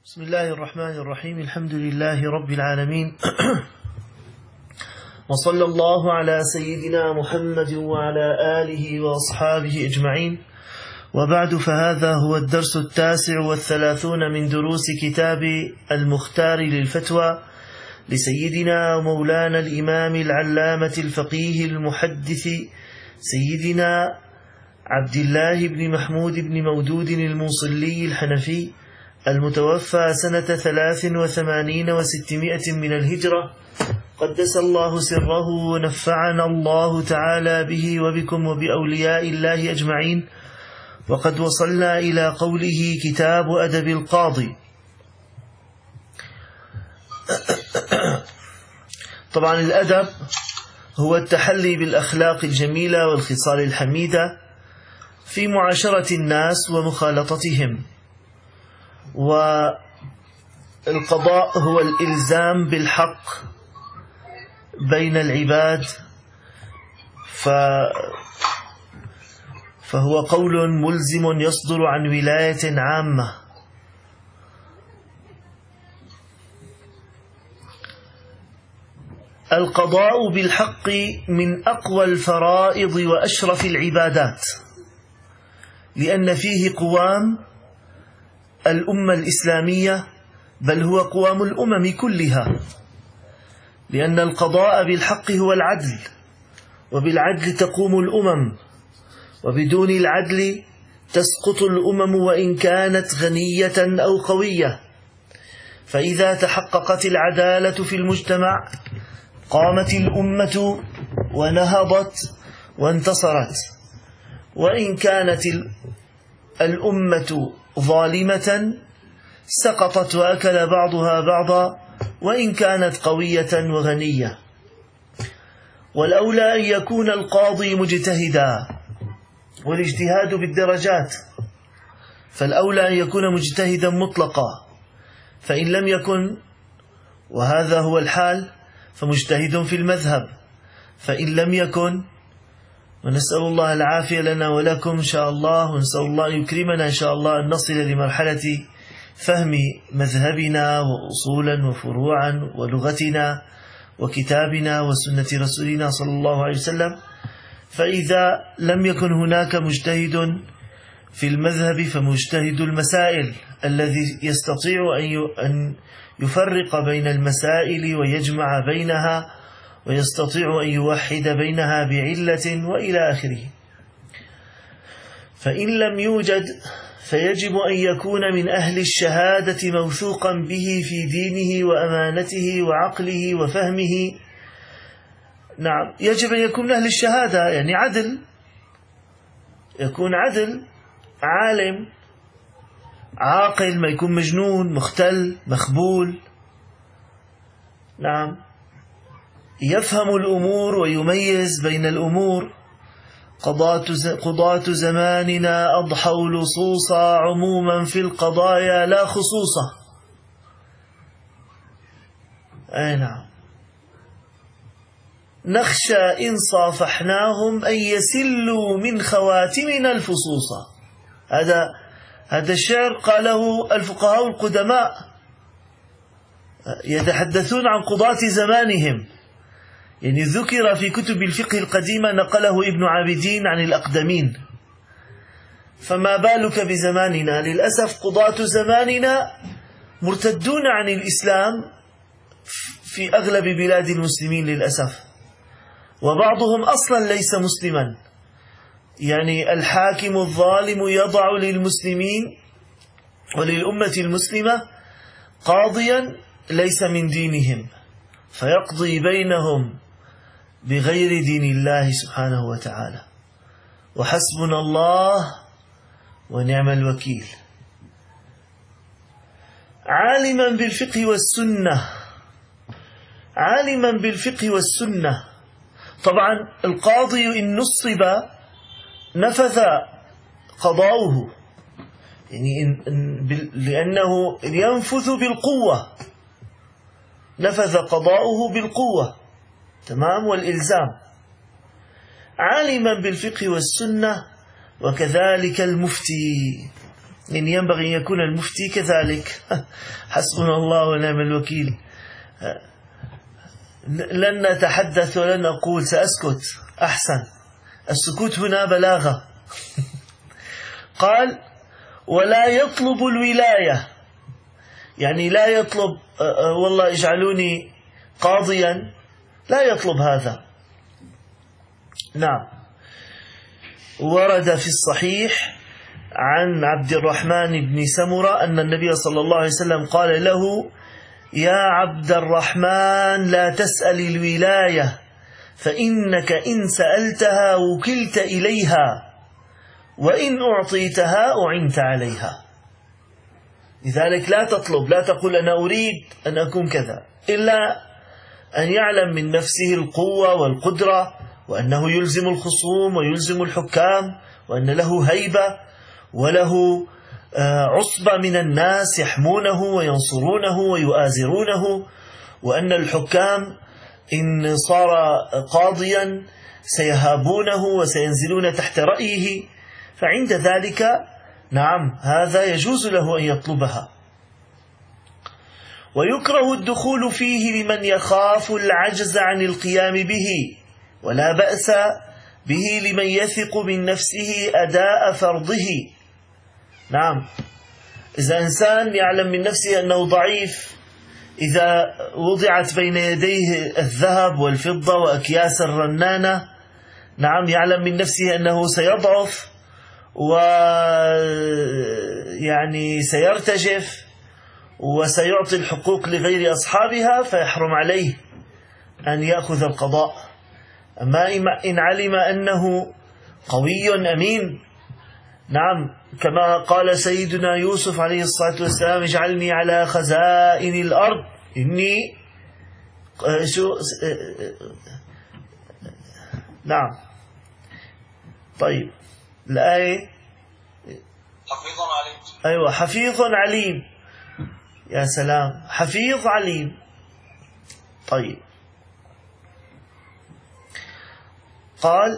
بسم الله الرحمن الرحيم. الحمد لله رب العالمين وصلى الله على سيدنا محمد وعلى آله وأصحابه أجمعين، وبعد، فهذا هو الدرس 39 من دروس كتاب المختار للفتوى لسيدنا ومولانا الإمام العلامة الفقيه المحدث سيدنا عبد الله بن محمود بن مودود الموصلي الحنفي، المتوفى سنة 83 و600 من الهجرة، قدس الله سره ونفعنا الله تعالى به وبكم وبأولياء الله أجمعين. وقد وصلنا إلى قوله: كتاب أدب القاضي. طبعا الأدب هو التحلي بالأخلاق الجميلة والخصال الحميدة في معاشرة الناس ومخالطتهم، والقضاء هو الإلزام بالحق بين العباد، فهو قول ملزم يصدر عن ولاية عامة. القضاء بالحق من أقوى الفرائض وأشرف العبادات، لأن فيه قوام الأمة الإسلامية، بل هو قوام الأمم كلها، لأن القضاء بالحق هو العدل، وبالعدل تقوم الأمم، وبدون العدل تسقط الأمم وإن كانت غنية أو قوية. فإذا تحققت العدالة في المجتمع قامت الأمة ونهضت وانتصرت، وإن كانت الأمة ظالمة سقطت وأكل بعضها بعضا وإن كانت قوية وغنية. والأولى أن يكون القاضي مجتهدا، والاجتهاد بالدرجات، فالأولى أن يكون مجتهدا مطلقا، فإن لم يكن، وهذا هو الحال، فمجتهد في المذهب، فإن لم يكن، ونسأل الله العافية لنا ولكم إن شاء الله، ونسأل الله أن يكرمنا إن شاء الله أن نصل لمرحلة فهم مذهبنا وأصولا وفروعا ولغتنا وكتابنا وسنة رسولنا صلى الله عليه وسلم. فإذا لم يكن هناك مجتهد في المذهب فمجتهد المسائل، الذي يستطيع أن يفرق بين المسائل ويجمع بينها، ويستطيع أن يوحد بينها بعلة وإلى آخره. فإن لم يوجد فيجب أن يكون من أهل الشهادة موثوقا به في دينه وأمانته وعقله وفهمه. نعم، يجب أن يكون من أهل الشهادة، يعني عدل، يكون عدل، عالم، عاقل، ما يكون مجنون مختل مخبول. نعم، يفهم الأمور ويميز بين الأمور. قضاة زماننا أضحوا لصوصا عموما في القضايا لا خصوصا. أي نعم، نخشى إن صافحناهم أن يسلوا من خواتمنا الفصوصا. هذا الشعر قاله الفقهاء القدماء، يتحدثون عن قضاة زمانهم، يعني ذكر في كتب الفقه القديمة، نقله ابن عابدين عن الأقدمين، فما بالك بزماننا؟ للأسف قضاة زماننا مرتدون عن الإسلام في أغلب بلاد المسلمين للأسف، وبعضهم أصلا ليس مسلما. يعني الحاكم الظالم يضع للمسلمين وللأمة المسلمة قاضيا ليس من دينهم، فيقضي بينهم بغير دين الله سبحانه وتعالى، وحسبنا الله ونعم الوكيل. عالما بالفقه والسنة، عالما بالفقه والسنة. طبعا القاضي إن نصب نفذ قضاؤه، يعني لأنه ينفذ بالقوة، نفذ قضاؤه بالقوة، تمام، والإلزام. عالما بالفقه والسنة، وكذلك المفتي. يعني ينبغي أن يكون المفتي كذلك. حسبنا الله ونعم الوكيل. لن نتحدث ولن نقول، سأسكت أحسن، السكوت هنا بلاغة. قال ولا يطلب الولاية، يعني لا يطلب والله اجعلوني قاضيا، لا يطلب هذا. نعم. ورد في الصحيح عن عبد الرحمن بن سمرة أن النبي صلى الله عليه وسلم قال له يا عبد الرحمن لا تسأل الولاية فإنك إن سألتها وكلت إليها وإن أعطيتها أعنت عليها. لذلك لا تطلب، لا تقول أنا أريد أن أكون كذا، إلا أن يعلم من نفسه القوة والقدرة، وأنه يلزم الخصوم ويلزم الحكام، وأن له هيبة وله عصبة من الناس يحمونه وينصرونه ويؤازرونه، وأن الحكام إن صار قاضيا سيهابونه وسينزلون تحت رأيه، فعند ذلك نعم هذا يجوز له أن يطلبها. ويكره الدخول فيه لمن يخاف العجز عن القيام به، ولا بأس به لمن يثق من نفسه أداء فرضه. نعم، إذا إنسان يعلم من نفسه أنه ضعيف، إذا وضعت بين يديه الذهب والفضة وأكياس الرنانة، نعم يعلم من نفسه أنه سيضعف ويعني سيرتجف وسيعطي الحقوق لغير أصحابها، فيحرم عليه أن يأخذ القضاء. أما إن علم أنه قوي أمين، نعم كما قال سيدنا يوسف عليه الصلاة والسلام اجعلني على خزائن الأرض إني نعم. طيب الآية حفيظ عليم. أيوة حفيظ عليم، يا سلام، حفيظ عليم. طيب قال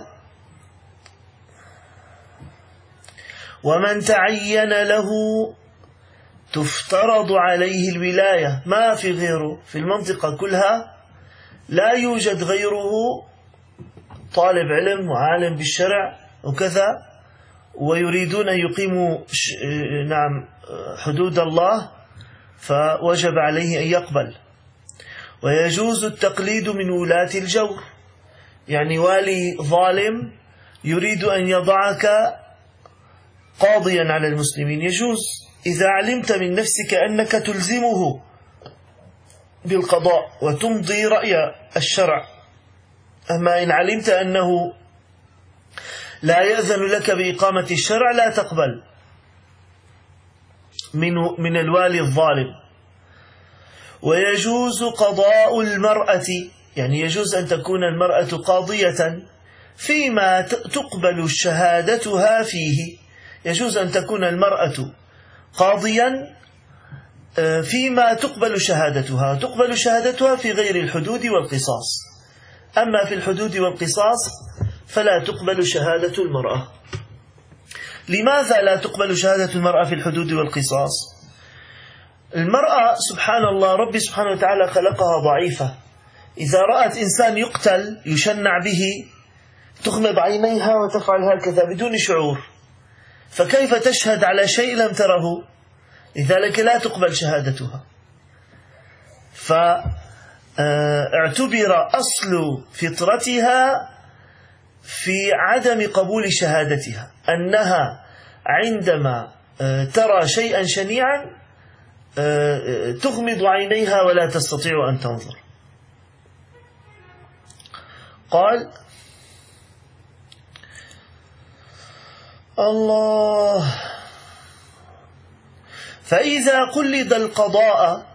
ومن تعين له تفترض عليه الولاية، ما في غيره في المنطقة كلها، لا يوجد غيره طالب علم وعالم بالشرع وكذا، ويريدون أن يقيموا نعم حدود الله، فوجب عليه أن يقبل. ويجوز التقليد من ولاة الجور، يعني والي ظالم يريد أن يضعك قاضيا على المسلمين، يجوز إذا علمت من نفسك أنك تلزمه بالقضاء وتمضي رأي الشرع. أما إن علمت أنه لا يأذن لك بإقامة الشرع لا تقبل من الوالي الظالم. ويجوز قضاء المرأة، يعني يجوز أن تكون المرأة قاضية فيما تقبل شهادتها فيه، يجوز أن تكون المرأة قاضيا فيما تقبل شهادتها في غير الحدود والقصاص. أما في الحدود والقصاص فلا تقبل شهادة المرأة. لماذا لا تقبل شهادة المرأة في الحدود والقصاص؟ المرأة سبحان الله ربي سبحانه وتعالى خلقها ضعيفة، إذا رأت إنسان يقتل يشنع به تغمض عينيها وتفعل هكذا بدون شعور، فكيف تشهد على شيء لم تره؟ لذلك لا تقبل شهادتها. فاعتبر أصل فطرتها في عدم قبول شهادتها، أنها عندما ترى شيئا شنيعا تغمض عينيها ولا تستطيع أن تنظر. قال الله فإذا قلد القضاء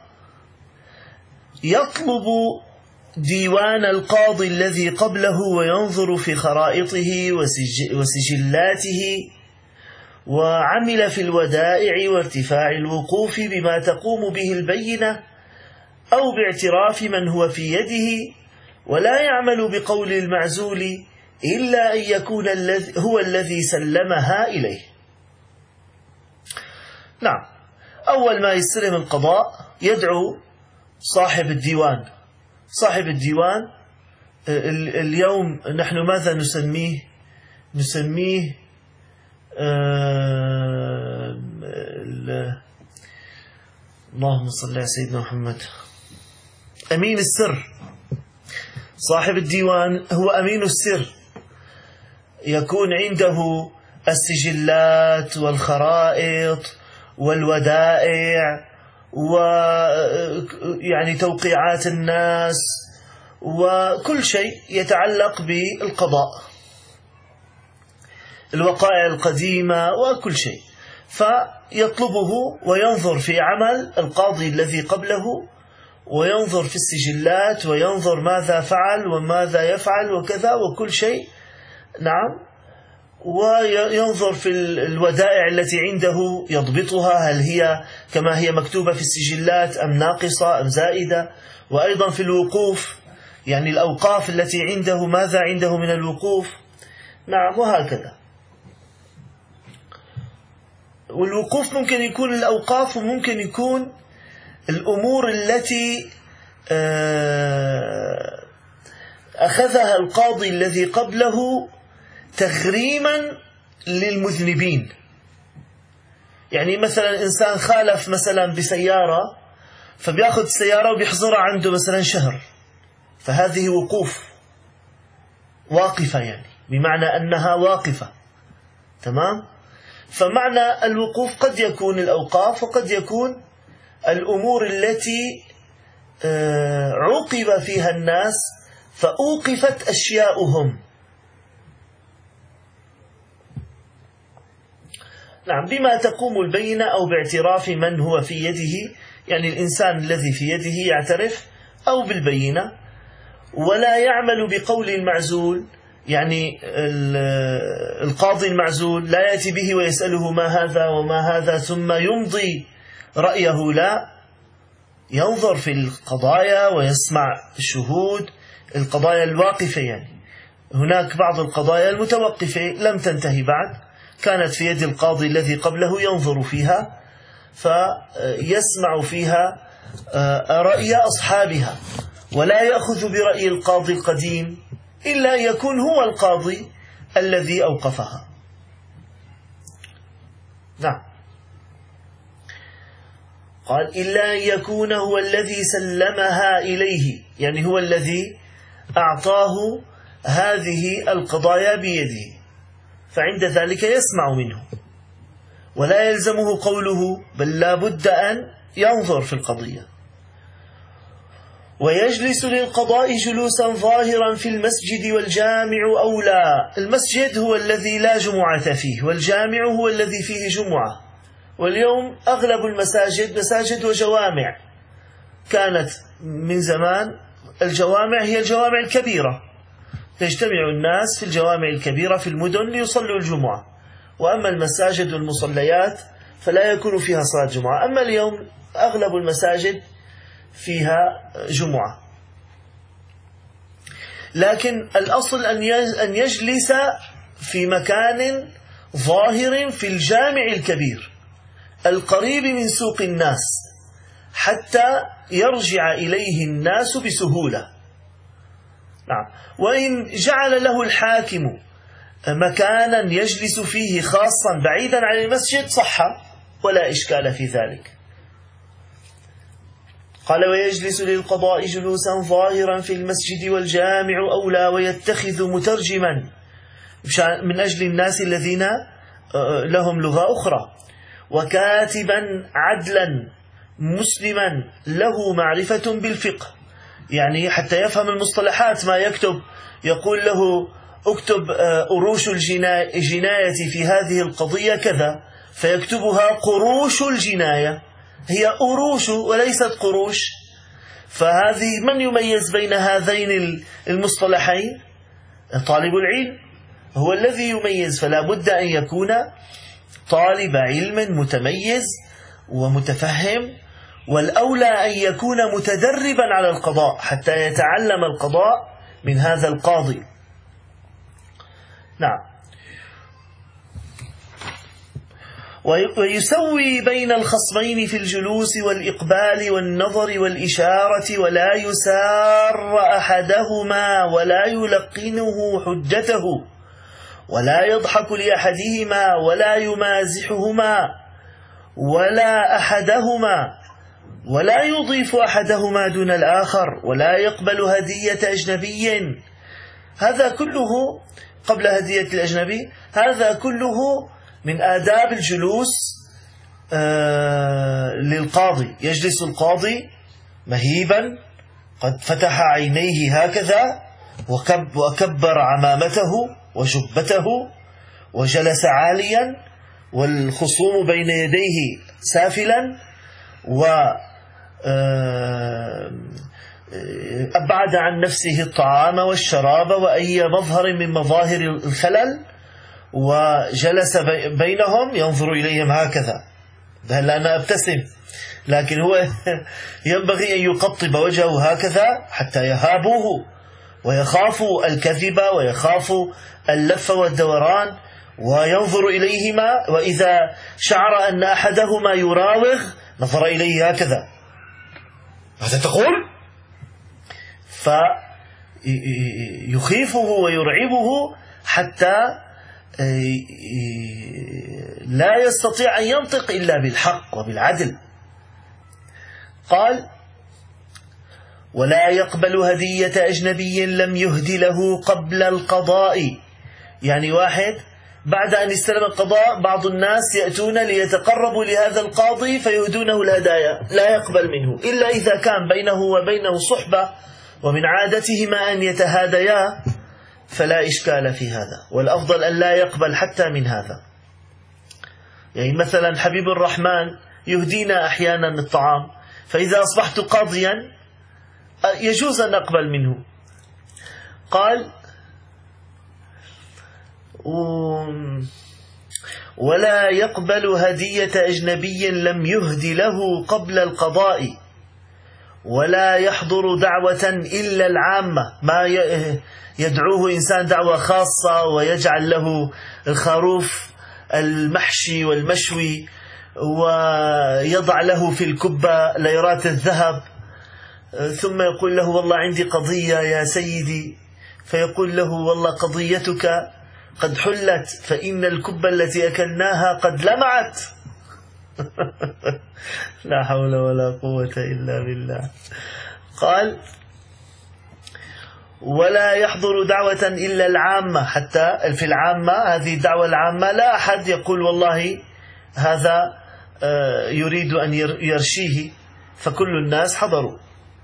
يطلب ديوان القاضي الذي قبله وينظر في خرائطه وسجلاته، وعمل في الودائع وارتفاع الوقوف بما تقوم به البينة أو باعتراف من هو في يده، ولا يعمل بقول المعزول إلا أن يكون هو الذي سلمها إليه. نعم، أول ما يستلم القضاء يدعو صاحب الديوان. صاحب الديوان اليوم نحن ماذا نسميه اللهم صل على سيدنا محمد، أمين السر. صاحب الديوان هو أمين السر، يكون عنده السجلات والخرائط والودائع ويعني توقيعات الناس وكل شيء يتعلق بالقضاء، الوقائع القديمة وكل شيء، فيطلبه وينظر في عمل القاضي الذي قبله، وينظر في السجلات وينظر ماذا فعل وماذا يفعل وكذا وكل شيء. نعم، وينظر في الودائع التي عنده يضبطها، هل هي كما هي مكتوبة في السجلات أم ناقصة أم زائدة، وأيضا في الوقوف، يعني الأوقاف التي عنده ماذا عنده من الوقوف. نعم، وهكذا. والوقوف ممكن يكون الأوقاف، وممكن يكون الأمور التي أخذها القاضي الذي قبله تغريما للمذنبين. يعني مثلا إنسان خالف مثلا بسيارة، فبيأخذ السيارة وبيحظرها عنده مثلا شهر، فهذه وقوف، واقفة، يعني بمعنى أنها واقفة. تمام؟ فمعنى الوقوف قد يكون الأوقاف، وقد يكون الأمور التي عوقب فيها الناس فأوقفت أشياؤهم. نعم، بما تقوم البينة أو باعتراف من هو في يده، يعني الإنسان الذي في يده يعترف، أو بالبينة. ولا يعمل بقول المعزول، يعني القاضي المعزول لا يأتي به ويسأله ما هذا وما هذا ثم يمضي رأيه، لا، ينظر في القضايا ويسمع الشهود، القضايا الواقفة. يعني هناك بعض القضايا المتوقفة لم تنتهي بعد، كانت في يد القاضي الذي قبله، ينظر فيها فيسمع فيها رأي أصحابها، ولا يأخذ برأي القاضي القديم إلا يكون هو القاضي الذي أوقفها. نعم، قال إلا أن يكون هو الذي سلمها إليه، يعني هو الذي أعطاه هذه القضايا بيده، فعند ذلك يسمع منه ولا يلزمه قوله، بل لا بد أن ينظر في القضية. ويجلس للقضاء جلوسا ظاهرا في المسجد والجامع أولى. المسجد هو الذي لا جمعة فيه، والجامع هو الذي فيه جمعة. واليوم أغلب المساجد مساجد وجوامع، كانت من زمان الجوامع هي الجوامع الكبيرة، يجتمع الناس في الجوامع الكبيرة في المدن ليصلوا الجمعة، وأما المساجد والمصليات فلا يكون فيها صلاة جمعة. أما اليوم أغلب المساجد فيها جمعة، لكن الأصل أن يجلس في مكان ظاهر في الجامع الكبير القريب من سوق الناس، حتى يرجع إليه الناس بسهولة. نعم، وإن جعل له الحاكم مكانا يجلس فيه خاصا بعيدا عن المسجد صح، ولا إشكال في ذلك. قال ويجلس للقضاء جلوسا ظاهرا في المسجد والجامع أولى، ويتخذ مترجما من أجل الناس الذين لهم لغة أخرى، وكاتبا عدلا مسلما له معرفة بالفقه، يعني حتى يفهم المصطلحات ما يكتب، يقول له اكتب أروش الجناية في هذه القضية كذا، فيكتبها قروش الجناية، هي أروش وليست قروش. فهذه من يميز بين هذين المصطلحين؟ طالب العلم هو الذي يميز، فلا بد أن يكون طالب علم متميز ومتفهم، والأولى أن يكون متدربا على القضاء حتى يتعلم القضاء من هذا القاضي. نعم. ويسوي بين الخصمين في الجلوس والإقبال والنظر والإشارة، ولا يسار أحدهما ولا يلقنه حجته، ولا يضحك لأحدهما ولا يمازحهما ولا أحدهما، ولا يضيف أحدهما دون الآخر، ولا يقبل هدية أجنبي. هذا كله قبل هدية الأجنبي، هذا كله من آداب الجلوس للقاضي. يجلس القاضي مهيبا قد فتح عينيه هكذا وكبر عمامته وجبته وجلس عاليا والخصوم بين يديه سافلا، وأبعد عن نفسه الطعام والشراب وأي مظهر من مظاهر الخلل، وجلس بينهم ينظر إليهم هكذا. هلا أنا أبتسم، لكن هو ينبغي أن يقطب وجهه هكذا حتى يهابوه ويخافوا الكذب ويخافوا اللف والدوران، وينظر إليهما، وإذا شعر أن أحدهما يراوغ نظر إليه هكذا. ماذا تقول؟ فيخيفه ويرعبه حتى لا يستطيع أن ينطق إلا بالحق وبالعدل. قال: ولا يقبل هدية أجنبي لم يهد له قبل القضاء. يعني واحد بعد أن استلم القضاء، بعض الناس يأتون ليتقربوا لهذا القاضي فيهدونه الهدايا، لا يقبل منه إلا إذا كان بينه وبينه صحبة ومن عادتهما أن يتهاديا، فلا إشكال في هذا. والأفضل أن لا يقبل حتى من هذا. يعني مثلا حبيب الرحمن يهدينا أحيانا الطعام، فإذا أصبحت قاضيا يجوز أن أقبل منه. قال: ولا يقبل هدية أجنبي لم يهد له قبل القضاء، ولا يحضر دعوة إلا العامة. ما يدعوه إنسان دعوة خاصة ويجعل له الخروف المحشي والمشوي ويضع له في الكبة ليرات الذهب، ثم يقول له: والله عندي قضية يا سيدي، فيقول له: والله قضيتك قد حلت، فإن الكبة التي أكلناها قد لمعت. لا حول ولا قوة إلا بالله. قال: ولا يحضر دعوة إلا العامة. حتى في العامة، هذه الدعوة العامة لا أحد يقول والله هذا يريد أن يرشيه، فكل الناس حضروا.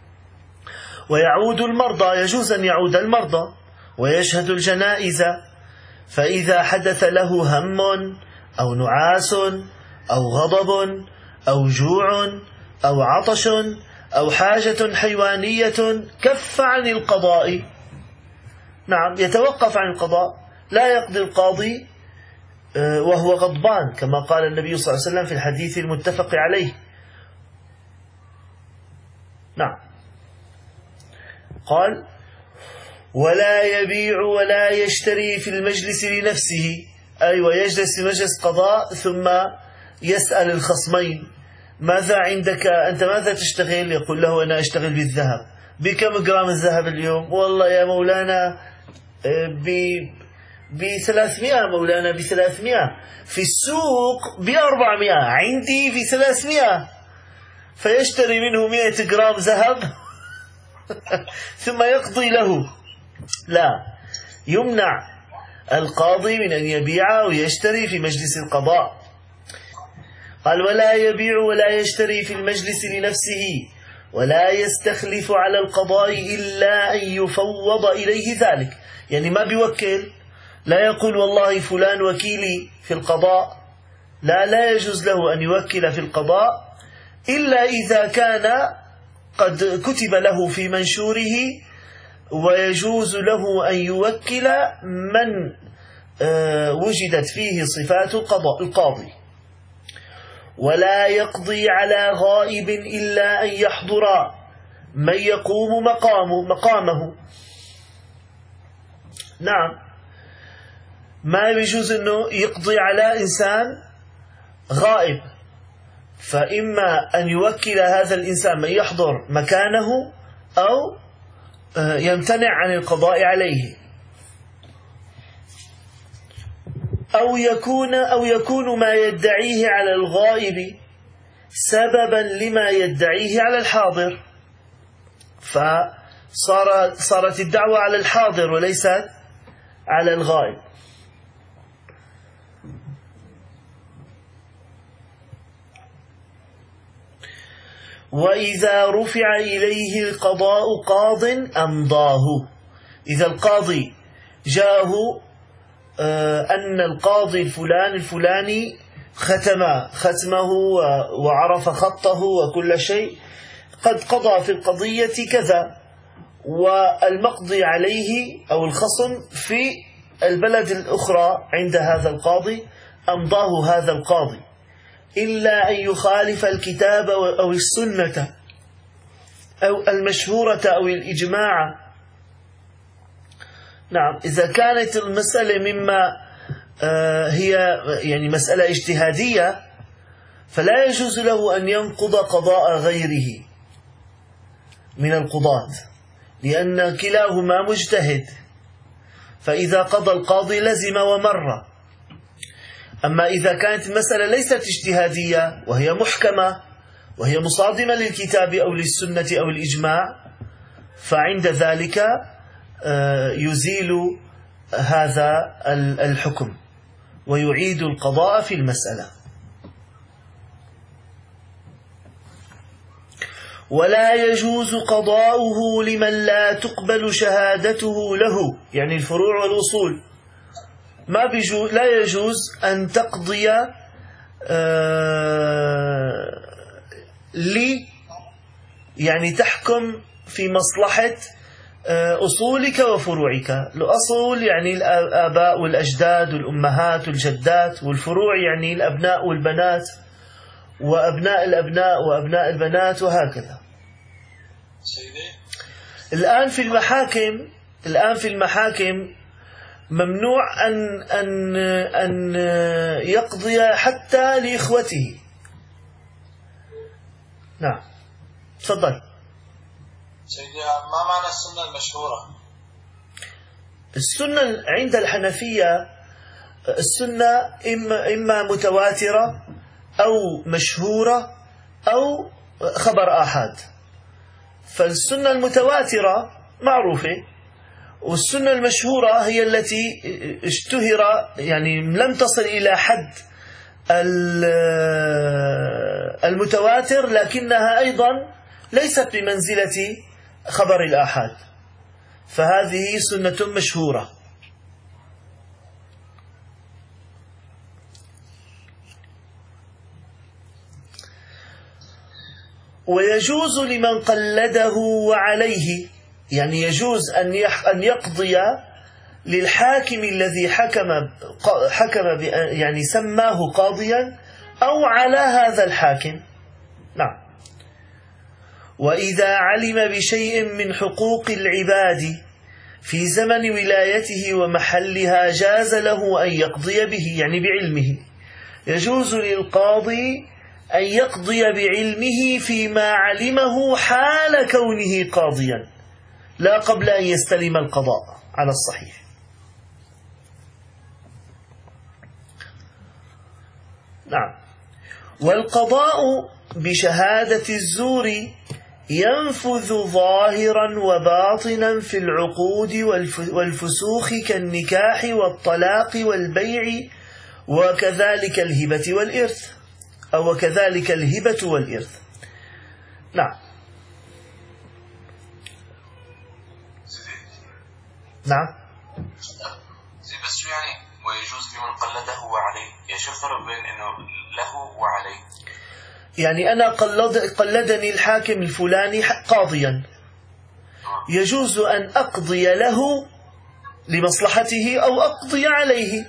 ويعود المرضى، يجوز أن يعود المرضى ويشهد الجنائز، فإذا حدث له هم أو نعاس أو غضب أو جوع أو عطش أو حاجة حيوانية كف عن القضاء. نعم، يتوقف عن القضاء، لا يقضي القاضي وهو غضبان، كما قال النبي صلى الله عليه وسلم في الحديث المتفق عليه. نعم. قال: ولا يبيع ولا يشتري في المجلس لنفسه. أيوة، يجلس في مجلس قضاء ثم يسأل الخصمين: ماذا عندك أنت، ماذا تشتغل؟ يقول له: أنا أشتغل بالذهب. بكم جرام الذهب اليوم؟ والله يا مولانا ب300 مولانا، ب300. في السوق ب400، عندي في 300. فيشتري منه 100 جرام ذهب ثم يقضي له. لا، يمنع القاضي من أن يبيع ويشتري في مجلس القضاء. قال: ولا يبيع ولا يشتري في المجلس لنفسه، ولا يستخلف على القضاء إلا أن يفوض إليه ذلك. يعني ما بيوكل، لا يقول والله فلان وكيلي في القضاء، لا يجوز له أن يوكل في القضاء إلا إذا كان قد كتب له في منشوره، ويجوز له أن يوكل من وجدت فيه صفات القاضي. ولا يقضي على غائب إلا أن يحضر من يقوم مقامه. نعم، ما يجوز أنه يقضي على إنسان غائب، فإما أن يوكل هذا الإنسان من يحضر مكانه أو يمتنع عن القضاء عليه، أو يكون ما يدعيه على الغائب سببا لما يدعيه على الحاضر، فصارت الدعوة على الحاضر وليست على الغائب. وإذا رفع إليه القضاء قاض أمضاه، إذا القاضي جاءه أن القاضي الفلاني ختمه وعرف خطه وكل شيء، قد قضى في القضية كذا، والمقضي عليه أو الخصم في البلد الأخرى عند هذا القاضي، أمضاه هذا القاضي إلا أن يخالف الكتاب أو السنة أو المشهورة أو الإجماع. نعم، إذا كانت المسألة مما هي يعني مسألة اجتهادية فلا يجوز له أن ينقض قضاء غيره من القضاة، لأن كلاهما مجتهد، فإذا قضى القاضي لزم ومر. أما إذا كانت المسألة ليست اجتهادية وهي محكمة وهي مصادمة للكتاب أو للسنة أو الإجماع، فعند ذلك يزيل هذا الحكم ويعيد القضاء في المسألة. ولا يجوز قضاؤه لمن لا تقبل شهادته له، يعني الفروع والأصول لا يجوز أن تقضي يعني تحكم في مصلحة أصولك وفروعك. الأصول يعني الآباء والأجداد والأمهات والجدات، والفروع يعني الأبناء والبنات وأبناء الأبناء وأبناء البنات وهكذا. الآن في المحاكم ممنوع أن يقضي حتى لإخوته. نعم، تفضل. سيدي، ما معنى السنة المشهورة؟ السنة عند الحنفية السنة إما متواترة أو مشهورة أو خبر آحاد. فالسنة المتواترة معروفة، والسنة المشهورة هي التي اشتهر، يعني لم تصل إلى حد المتواتر، لكنها أيضا ليست بمنزلة خبر الآحاد، فهذه سنة مشهورة. ويجوز لمن قلده وعليه، يعني يجوز أن يقضي للحاكم الذي حكم يعني سماه قاضيا أو على هذا الحاكم. نعم. وإذا علم بشيء من حقوق العباد في زمن ولايته ومحلها جاز له أن يقضي به، يعني بعلمه. يجوز للقاضي أن يقضي بعلمه فيما علمه حال كونه قاضيا، لا قبل أن يستلم القضاء على الصحيح. نعم. والقضاء بشهادة الزور ينفذ ظاهرا وباطنا في العقود والفسوخ كالنكاح والطلاق والبيع، وكذلك الهبة والإرث، أو وكذلك الهبة والإرث. نعم. نعم. بس يعني ويجوز لمن قلده وعليه، يا شيخ فرق بين إنه له وعليه؟ يعني أنا قلدني الحاكم الفلاني قاضيا، يجوز أن أقضي له لمصلحته أو أقضي عليه.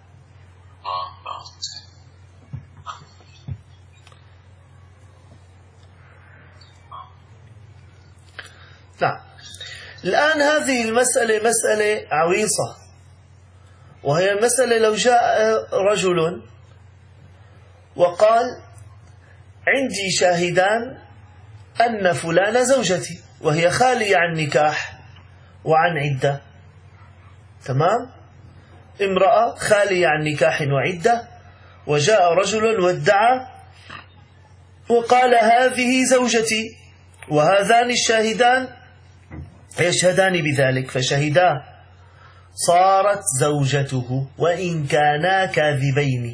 نعم. الآن هذه المسألة مسألة عويصة، وهي مسألة لو جاء رجل وقال عندي شاهدان أن فلان زوجتي وهي خالية عن نكاح وعن عدة. تمام؟ امرأة خالية عن نكاح وعدة، وجاء رجل وادعى وقال هذه زوجتي، وهذان الشاهدان يشهدان بذلك، فشهدا صارت زوجته وإن كانا كاذبين.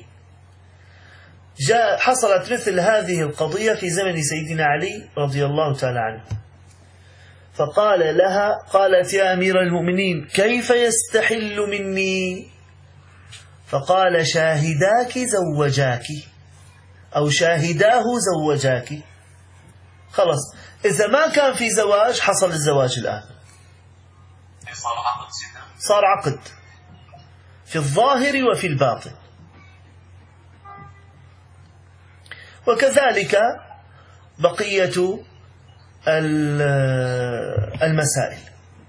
حصلت مثل هذه القضية في زمن سيدنا علي رضي الله تعالى عنه، فقال لها، قالت يا أمير المؤمنين كيف يستحل مني؟ فقال شاهداك زوجاك، أو شاهداه زوجاك. خلص، إذا ما كان في زواج حصل الزواج الآن، صار عقد في الظاهر وفي الباطن. وكذلك بقية المسائل.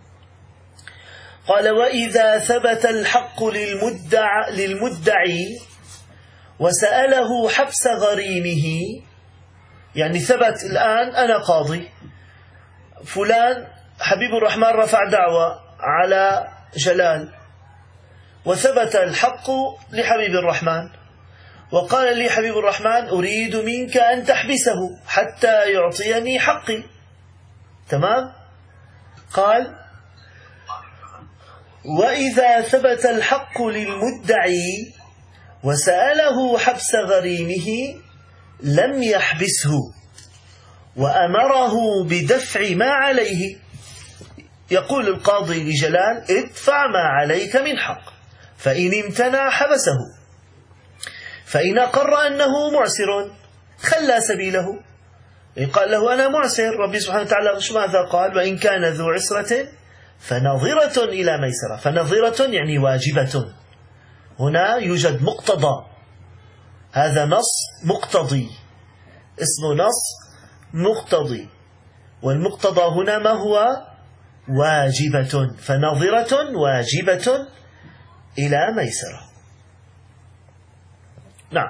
قال وإذا ثبت الحق للمدعي وسأله حبس غريمه، يعني ثبت الآن أنا قاضي، فلان حبيب الرحمن رفع دعوة على جلال، وثبت الحق لحبيب الرحمن، وقال لي حبيب الرحمن أريد منك أن تحبسه حتى يعطيني حقي. تمام؟ قال وإذا ثبت الحق للمدعي وسأله حبس غريمه لم يحبسه وأمره بدفع ما عليه. يقول القاضي لجلال ادفع ما عليك من حق، فإن امتنع حبسه، فإن أقر أنه معسر خلى سبيله. قال له أنا معسر، ربي سبحانه وتعالى ماذا قال؟ وإن كان ذو عسرة فنظرة إلى ميسرة. فنظرة يعني واجبة، هنا يوجد مقتضى، هذا نص مقتضي، اسمه نص مقتضي، والمقتضى هنا ما هو؟ واجبة، فنظرة واجبة إلى ميسرة. نعم.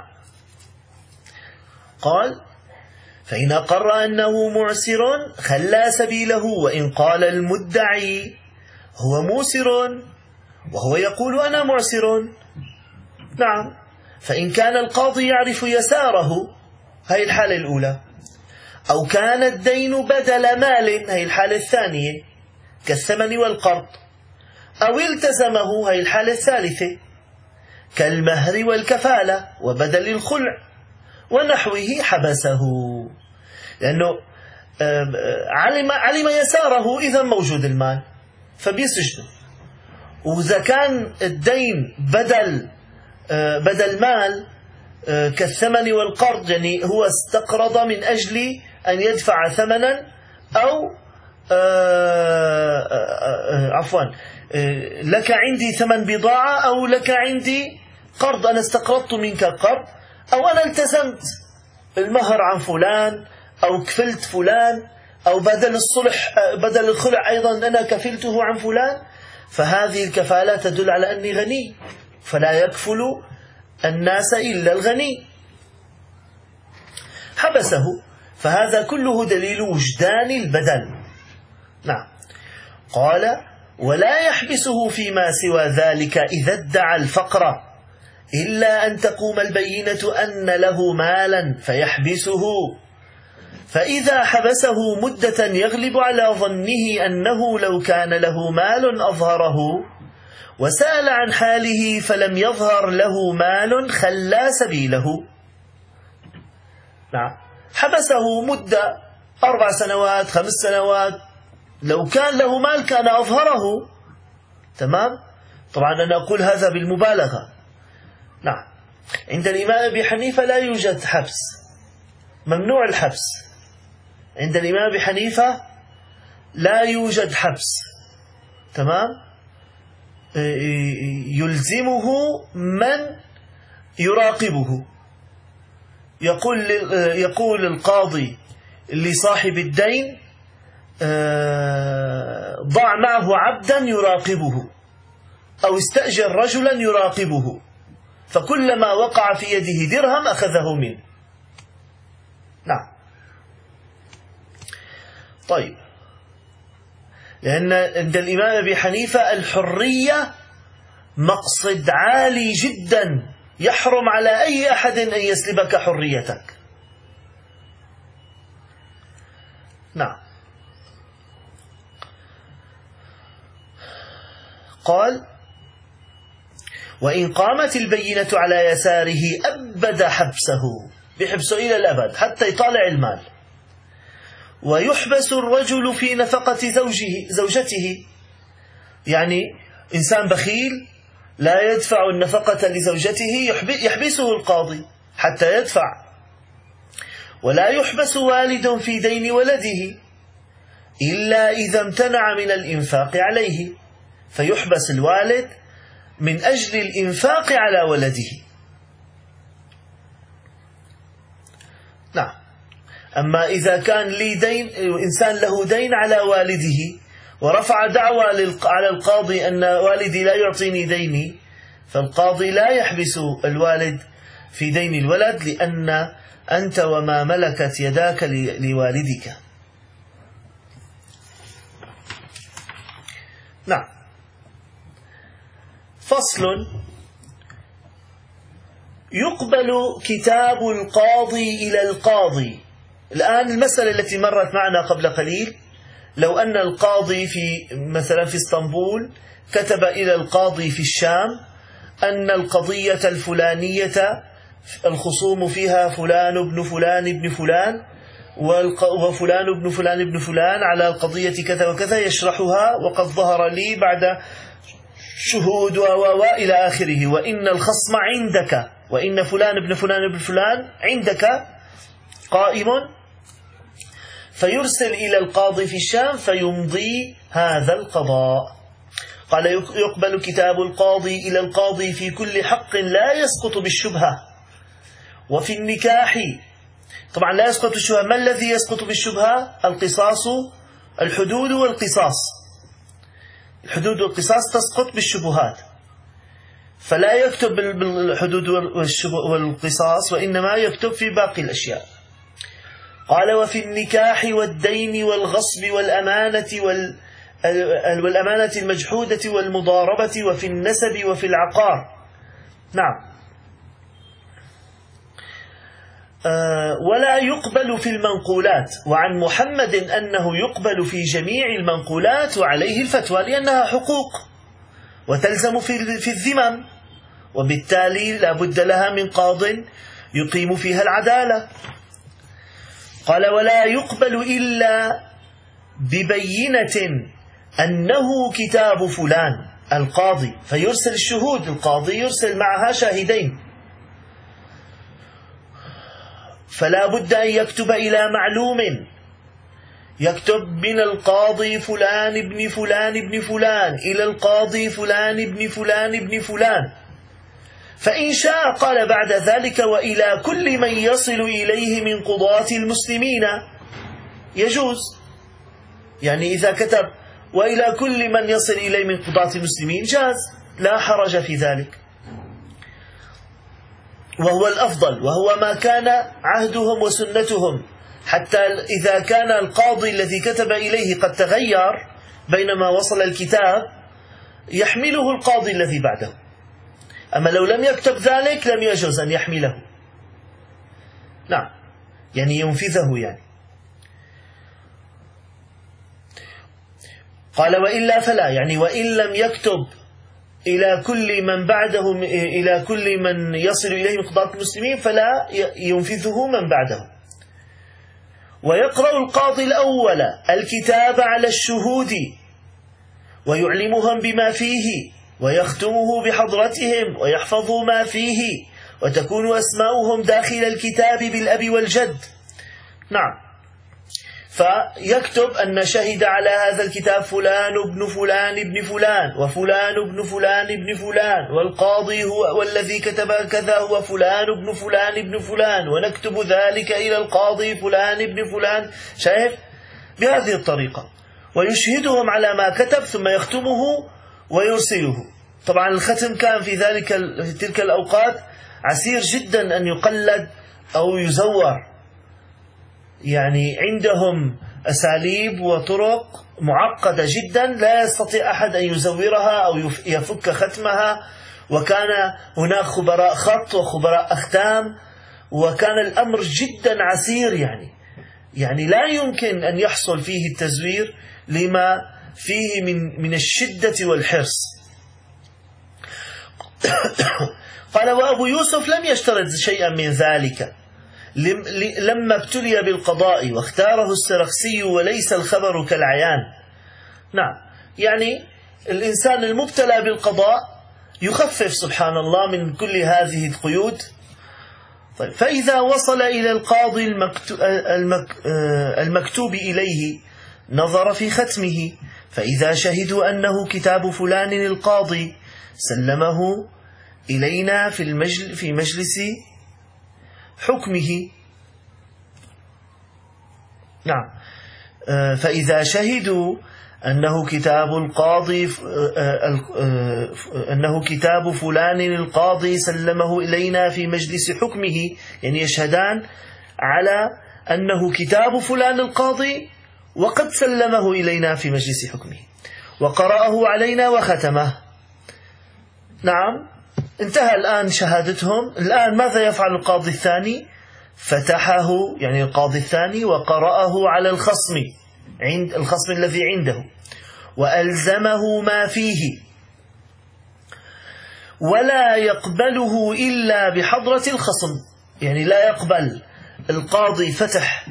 قال فإن أقر أنه معسر خلى سبيله، وإن قال المدعي هو موسر وهو يقول أنا معسر، نعم، فإن كان القاضي يعرف يساره، هذه الحالة الأولى، أو كان الدين بدل مال، هذه الحالة الثانية كالثمن والقرض، أو التزمه، هذه الحالة الثالثة كالمهر والكفالة وبدل الخلع ونحوه، حبسه، لأنه علم يساره، إذا موجود المال فبيسجنه. وإذا كان الدين بدل مال كالثمن والقرض، يعني هو استقرض من أجل أن يدفع ثمنا، أو عفوا لك عندي ثمن بضاعة، أو لك عندي قرض، أنا استقرضت منك القرض، أو أنا التزمت المهر عن فلان، أو كفلت فلان، أو بدل الخلع أيضا أنا كفلته عن فلان، فهذه الكفالة تدل على أني غني، فلا يكفل الناس إلا الغني، حبسه. فهذا كله دليل وجدان البدل. نعم. قال ولا يحبسه فيما سوى ذلك إذا ادعى الفقر، إلا أن تقوم البينة أن له مالا فيحبسه، فإذا حبسه مدة يغلب على ظنه أنه لو كان له مال أظهره، وسأل عن حاله فلم يظهر له مال خلى سبيله. نعم. حبسه مدة 4 سنوات 5 سنوات، لو كان له مال كان أظهره. تمام. طبعا أنا أقول هذا بالمبالغة. نعم. عند الإمام أبي حنيفة لا يوجد حبس، ممنوع الحبس. عند الإمام أبي حنيفة لا يوجد حبس. تمام. يلزمه من يراقبه. يقول القاضي لصاحب الدين ضع معه عبدا يراقبه، أو استأجر رجلا يراقبه، فكلما وقع في يده درهم أخذه منه. نعم. طيب، لأن عند الإمام أبي حنيفة الحرية مقصد عالي جدا، يحرم على أي أحد أن يسلبك حريتك. نعم. قال: وإن قامت البينة على يساره أبد حبسه، بحبسه إلى الأبد حتى يطالع المال. ويحبس الرجل في نفقة زوجته، يعني إنسان بخيل لا يدفع النفقة لزوجته يحبسه القاضي حتى يدفع. ولا يحبس والد في دين ولده إلا إذا امتنع من الإنفاق عليه، فيحبس الوالد من أجل الإنفاق على ولده. نعم. أما إذا كان لي دين، إنسان له دين على والده ورفع دعوى على القاضي أن والدي لا يعطيني ديني، فالقاضي لا يحبس الوالد في دين الولد، لأن أنت وما ملكت يداك لوالدك. نعم. فصل: يقبل كتاب القاضي إلى القاضي. الآن المسألة التي مرت معنا قبل قليل، لو أن القاضي مثلا في اسطنبول كتب إلى القاضي في الشام أن القضية الفلانية الخصوم فيها فلان ابن فلان ابن فلان وفلان ابن فلان ابن فلان على القضية كذا وكذا، يشرحها وقد ظهر لي بعد شهود إلى آخره، وإن الخصم عندك، وإن فلان ابن فلان ابن فلان عندك قائم، فيرسل إلى القاضي في الشام فيمضي هذا القضاء. قال: يقبل كتاب القاضي إلى القاضي في كل حق لا يسقط بالشبهة. وفي النكاح، طبعا لا يسقط الشبهة. ما الذي يسقط بالشبهة؟ القصاص، الحدود والقصاص. الحدود والقصاص تسقط بالشبهات، فلا يكتب بالحدود والقصاص، وإنما يكتب في باقي الأشياء. قال: وفي النكاح والدين والغصب والأمانة المجحودة والمضاربة وفي النسب وفي العقار. نعم. ولا يقبل في المنقولات. وعن محمد أنه يقبل في جميع المنقولات وعليه الفتوى، لأنها حقوق وتلزم في الذمم، وبالتالي لا بد لها من قاض يقيم فيها العدالة. قال: ولا يقبل إلا ببينة أنه كتاب فلان القاضي، فيرسل الشهود، القاضي يرسل معها شاهدين، فلا بد أن يكتب إلى معلوم، يكتب من القاضي فلان ابن فلان ابن فلان إلى القاضي فلان ابن فلان ابن فلان. فإن شاء قال بعد ذلك: وإلى كل من يصل إليه من قضاة المسلمين، يجوز. يعني إذا كتب وإلى كل من يصل إليه من قضاة المسلمين جاز، لا حرج في ذلك، وهو الأفضل، وهو ما كان عهدهم وسنتهم. حتى إذا كان القاضي الذي كتب إليه قد تغير بينما وصل الكتاب يحمله القاضي الذي بعده، أما لو لم يكتب ذلك لم يجوز أن يحمله. نعم، يعني ينفذه يعني. قال: وإلا فلا، يعني وإن لم يكتب إلى كل من بعده، إلى كل من يصل إليه من قضاة المسلمين، فلا ينفذه من بعده. ويقرأ القاضي الأول الكتاب على الشهود ويعلمهم بما فيه ويختمه بحضرتهم ويحفظ ما فيه، وتكون أسماؤهم داخل الكتاب بالأب والجد. نعم. فيكتب أن شهد على هذا الكتاب فلان ابن فلان ابن فلان وفلان ابن فلان ابن فلان، والقاضي هو والذي كتب كذا هو فلان ابن فلان ابن فلان، ونكتب ذلك إلى القاضي فلان ابن فلان. شايف؟ بهذه الطريقة، ويشهدهم على ما كتب ثم يختمه ويرسله. طبعا الختم كان في تلك الأوقات عسير جدا أن يقلد أو يزور، يعني عندهم أساليب وطرق معقدة جدا لا يستطيع أحد أن يزورها أو يفك ختمها، وكان هناك خبراء خط وخبراء أختام، وكان الأمر جدا عسير، يعني لا يمكن أن يحصل فيه التزوير لما فيه من الشدة والحرص. قال: وأبو يوسف لم يشترط شيئا من ذلك لما ابتلي بالقضاء واختاره السرخسي وليس الخبر كالعيان. نعم، يعني الإنسان المبتلى بالقضاء يخفف سبحان الله من كل هذه القيود. طيب، فإذا وصل إلى القاضي المكتوب إليه نظر في ختمه، فإذا شهدوا أنه كتاب فلان القاضي سلمه إلينا في مجلس حكمه. نعم، فإذا شهدوا أنه كتاب فلان القاضي سلمه إلينا في مجلس حكمه، يعني يشهدان على أنه كتاب فلان القاضي وقد سلمه إلينا في مجلس حكمه وقرأه علينا وختمه. نعم، انتهى الآن شهادتهم. الآن ماذا يفعل القاضي الثاني؟ فتحه، يعني القاضي الثاني، وقرأه على الخصم الذي عنده، وألزمه ما فيه، ولا يقبله إلا بحضرة الخصم. يعني لا يقبل القاضي فتح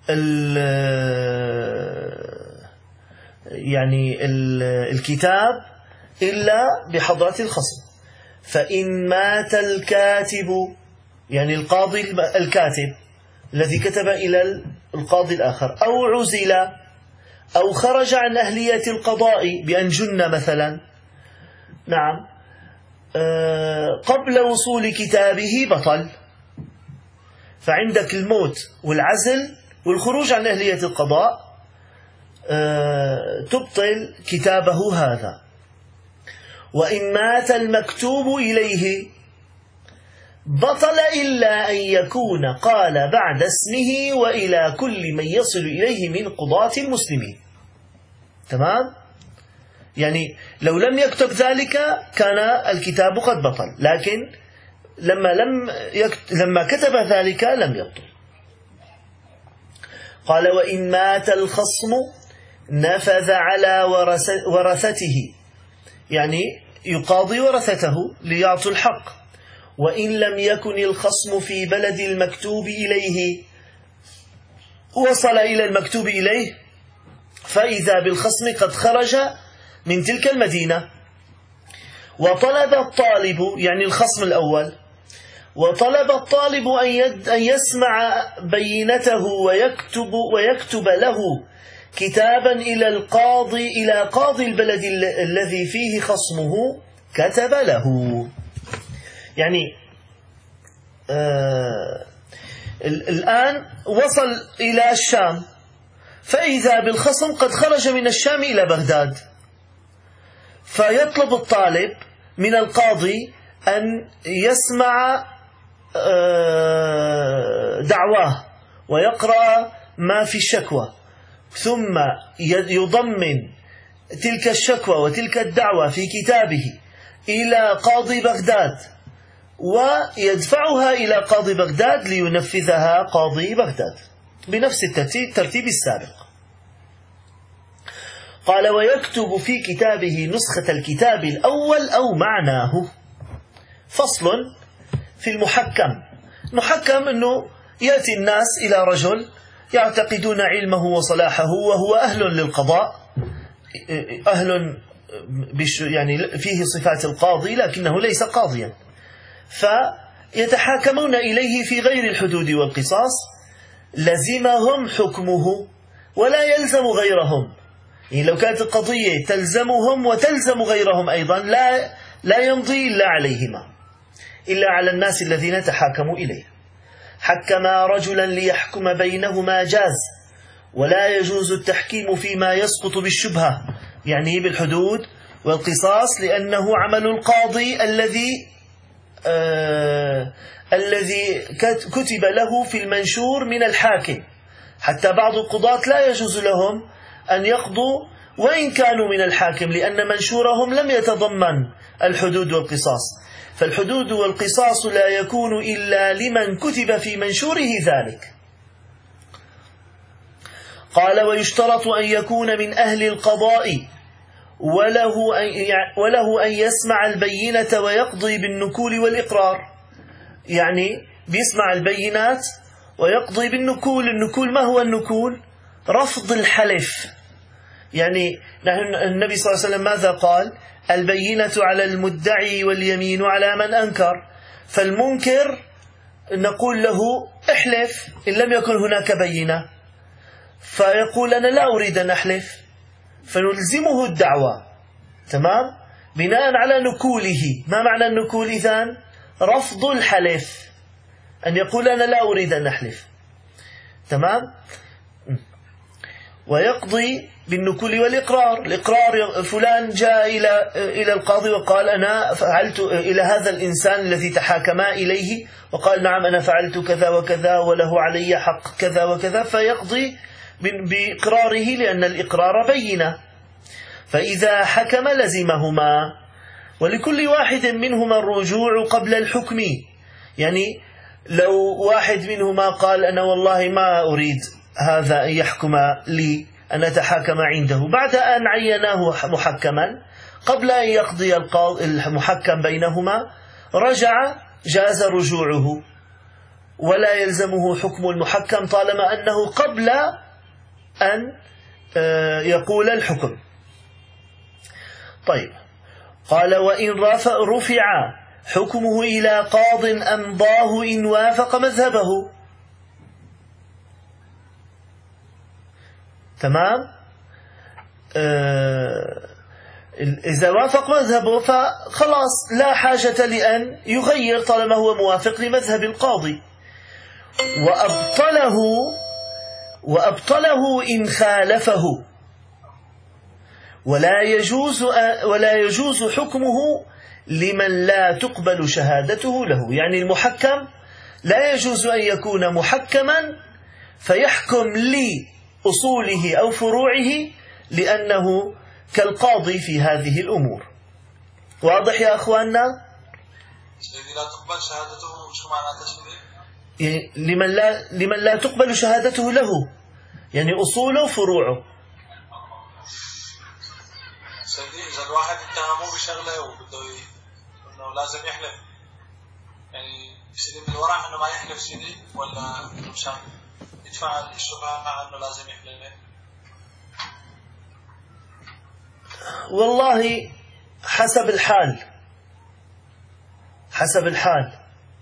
الكتاب إلا بحضرة الخصم. فإن مات الكاتب، يعني القاضي الكاتب الذي كتب إلى القاضي الآخر، أو عزل أو خرج عن أهلية القضاء بأن جن مثلا، نعم، قبل وصول كتابه بطل. فعندك الموت والعزل والخروج عن أهلية القضاء تبطل كتابه هذا. وإن مات المكتوب إليه بطل إلا أن يكون قال بعد اسمه وإلى كل من يصل إليه من قضاة المسلمين. تمام؟ يعني لو لم يكتب ذلك كان الكتاب قد بطل، لكن لما كتب ذلك لم يبطل. قال: وإن مات الخصم نفذ على ورثته، يعني يقاضي ورثته ليعطوا الحق. وإن لم يكن الخصم في بلد المكتوب إليه وصل إلى المكتوب إليه، فإذا بالخصم قد خرج من تلك المدينة، وطلب الطالب، يعني الخصم الأول، وطلب الطالب أن يسمع بينته ويكتب له كتابا إلى قاضي البلد الذي فيه خصمه، كتب له. يعني الآن وصل إلى الشام، فإذا بالخصم قد خرج من الشام إلى بغداد، فيطلب الطالب من القاضي أن يسمع دعواه ويقرأ ما في الشكوى، ثم يضمن تلك الشكوى وتلك الدعوة في كتابه إلى قاضي بغداد، ويدفعها إلى قاضي بغداد لينفذها قاضي بغداد بنفس الترتيب السابق. قال: ويكتب في كتابه نسخة الكتاب الأول أو معناه. فصل في المحكم. المحكم أنه يأتي الناس إلى رجل يعتقدون علمه وصلاحه وهو أهل للقضاء، أهل يعني فيه صفات القاضي لكنه ليس قاضيا، فيتحاكمون إليه في غير الحدود والقصاص، لزمهم حكمه ولا يلزم غيرهم. يعني لو كانت القضية تلزمهم وتلزم غيرهم أيضا لا يمضي إلا عليهما، إلا على الناس الذين تحاكموا إليه. حكما رجلا ليحكم بينهما جاز، ولا يجوز التحكيم فيما يسقط بالشبهة، يعني بالحدود والقصاص لأنه عمل القاضي الذي كتب له في المنشور من الحاكم. حتى بعض القضاة لا يجوز لهم أن يقضوا وإن كانوا من الحاكم، لأن منشورهم لم يتضمن الحدود والقصاص. فالحدود والقصاص لا يكون إلا لمن كتب في منشوره ذلك. قال: ويشترط أن يكون من أهل القضاء وله أن يسمع البينة ويقضي بالنكول والإقرار. يعني بيسمع البينات ويقضي بالنكول. النكول ما هو النكول؟ رفض الحلف. يعني النبي صلى الله عليه وسلم ماذا قال؟ البينة على المدعي واليمين على من أنكر. فالمنكر نقول له احلف إن لم يكن هناك بينة، فيقول أنا لا أريد أن أحلف، فنلزمه الدعوة. تمام؟ بناء على نكوله. ما معنى النكول إذن؟ رفض الحلف، أن يقول أنا لا أريد أن أحلف. تمام؟ ويقضي بالنكول والإقرار. الإقرار فلان جاء إلى القاضي وقال أنا فعلت، إلى هذا الإنسان الذي تحاكما إليه، وقال نعم أنا فعلت كذا وكذا وله علي حق كذا وكذا، فيقضي بإقراره لأن الإقرار بينة. فإذا حكم لزمهما، ولكل واحد منهما الرجوع قبل الحكم. يعني لو واحد منهما قال أنا والله ما أريد هذا أن يحكم لي، أن أتحاكم عنده، بعد أن عيناه محكما قبل أن يقضي المحكم بينهما رجع، جاز رجوعه ولا يلزمه حكم المحكم طالما أنه قبل أن يقول الحكم. طيب، قال: وإن رفع حكمه إلى قاض أمضاه إن وافق مذهبه. تمام؟ إذا وافق مذهبه فخلاص لا حاجة لأن يغير طالما هو موافق لمذهب القاضي. وأبطله إن خالفه، ولا يجوز حكمه لمن لا تقبل شهادته له. يعني المحكم لا يجوز أن يكون محكما فيحكم لأصوله أو فروعه لأنه كالقاضي في هذه الأمور. واضح يا أخواننا؟ لا تقبل شهادته شو معناته؟ يعني لمن لا تقبل شهادته له، يعني أصوله وفروعه. سيدي إذا الواحد اتهموه بشغلة وبده إنه لازم يحلف، يعني سيدي بالورع إنه ما يحلف سيدي، ولا مشان يدفع الشبهة مع إنه لازم يحلف؟ والله حسب الحال.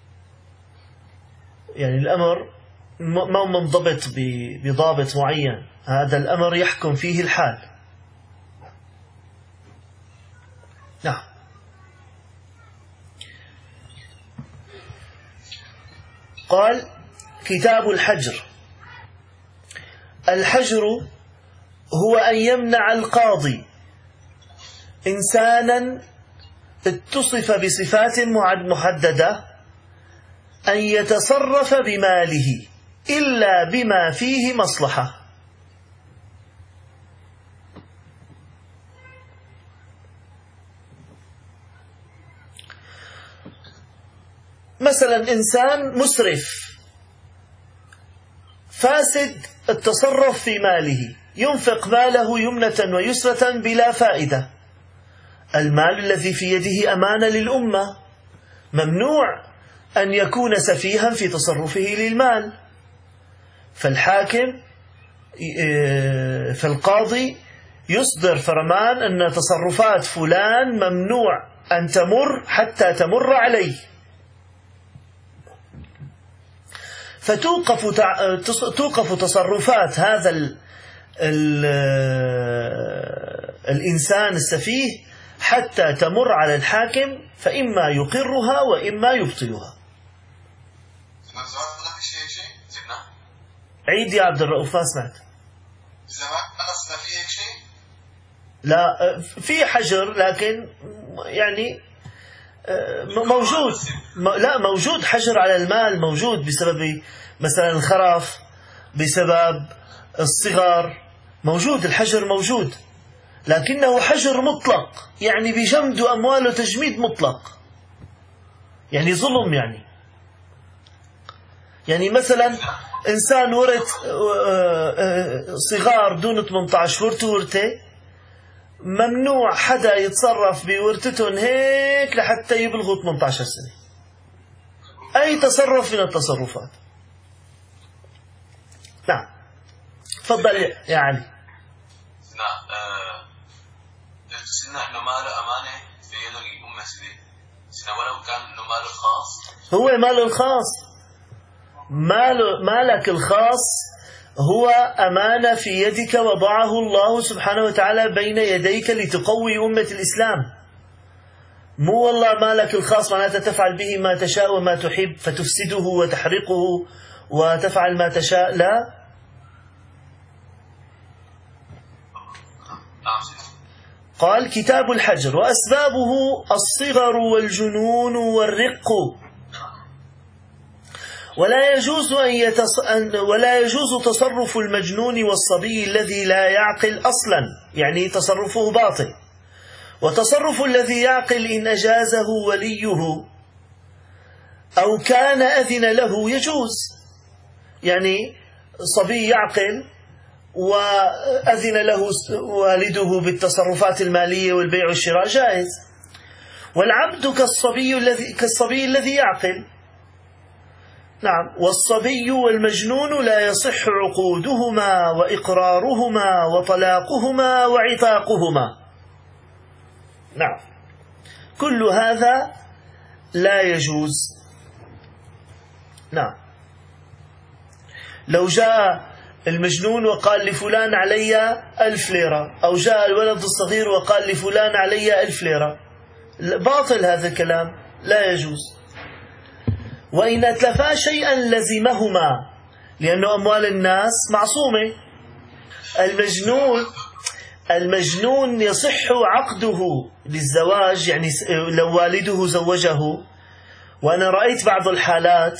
يعني الأمر ما منضبط بضابط معين، هذا الأمر يحكم فيه الحال. نعم. قال: كتاب الحجر. الحجر هو أن يمنع القاضي إنسانا اتصف بصفات محددة أن يتصرف بماله إلا بما فيه مصلحة. مثلا إنسان مسرف فاسد التصرف في ماله، ينفق ماله يمنة ويسرة بلا فائدة. المال الذي في يده أمانة للأمة، ممنوع أن يكون سفيها في تصرفه للمال. فالقاضي يصدر فرمان أن تصرفات فلان ممنوع أن تمر حتى تمر عليه، فتوقف تصرفات هذا الإنسان السفيه حتى تمر على الحاكم، فإما يقرها وإما يبطلها. عيد يا عبد الرؤوف، ما سمعت. لا في حجر، لكن يعني موجود. لا موجود حجر على المال، موجود بسبب مثلا الخرف، بسبب الصغر، موجود الحجر موجود، لكنه حجر مطلق، يعني بجمد أمواله تجميد مطلق، يعني ظلم. يعني مثلا إنسان ورث صغار دون 18 ورثة، ممنوع حدا يتصرف بورثتهم هيك لحتى يبلغوا 18 سنة، أي تصرف من التصرفات. نعم تفضل يا علي. نعم سنة إنه ماله أمانة في يد الأمة سنة ولو كان إنه ماله الخاص، هو ماله الخاص، مالك الخاص هو أمانة في يدك، وضعه الله سبحانه وتعالى بين يديك لتقوي أمة الإسلام. مو والله مالك الخاص معناته تفعل به ما تشاء وما تحب فتفسده وتحرقه وتفعل ما تشاء، لا. قال كتاب الحجر وأسبابه الصغر والجنون والرق، ولا يجوز تصرف المجنون والصبي الذي لا يعقل أصلا، يعني تصرفه باطل. وتصرف الذي يعقل إن أجازه وليه أو كان أذن له يجوز، يعني صبي يعقل وأذن له والده بالتصرفات المالية والبيع والشراء جائز. والعبد كالصبي الذي يعقل. نعم. والصبي والمجنون لا يصح عقودهما وإقرارهما وطلاقهما وعتاقهما. نعم كل هذا لا يجوز. نعم. لو جاء المجنون وقال لفلان علي 1000 ليرة، أو جاء الولد الصغير وقال لفلان علي 1000 ليرة، باطل هذا الكلام، لا يجوز. وإن أتلفا شيئا لزمهما، لأن أموال الناس معصومة. المجنون يصح عقده للزواج، يعني لو والده زوجه. وأنا رأيت بعض الحالات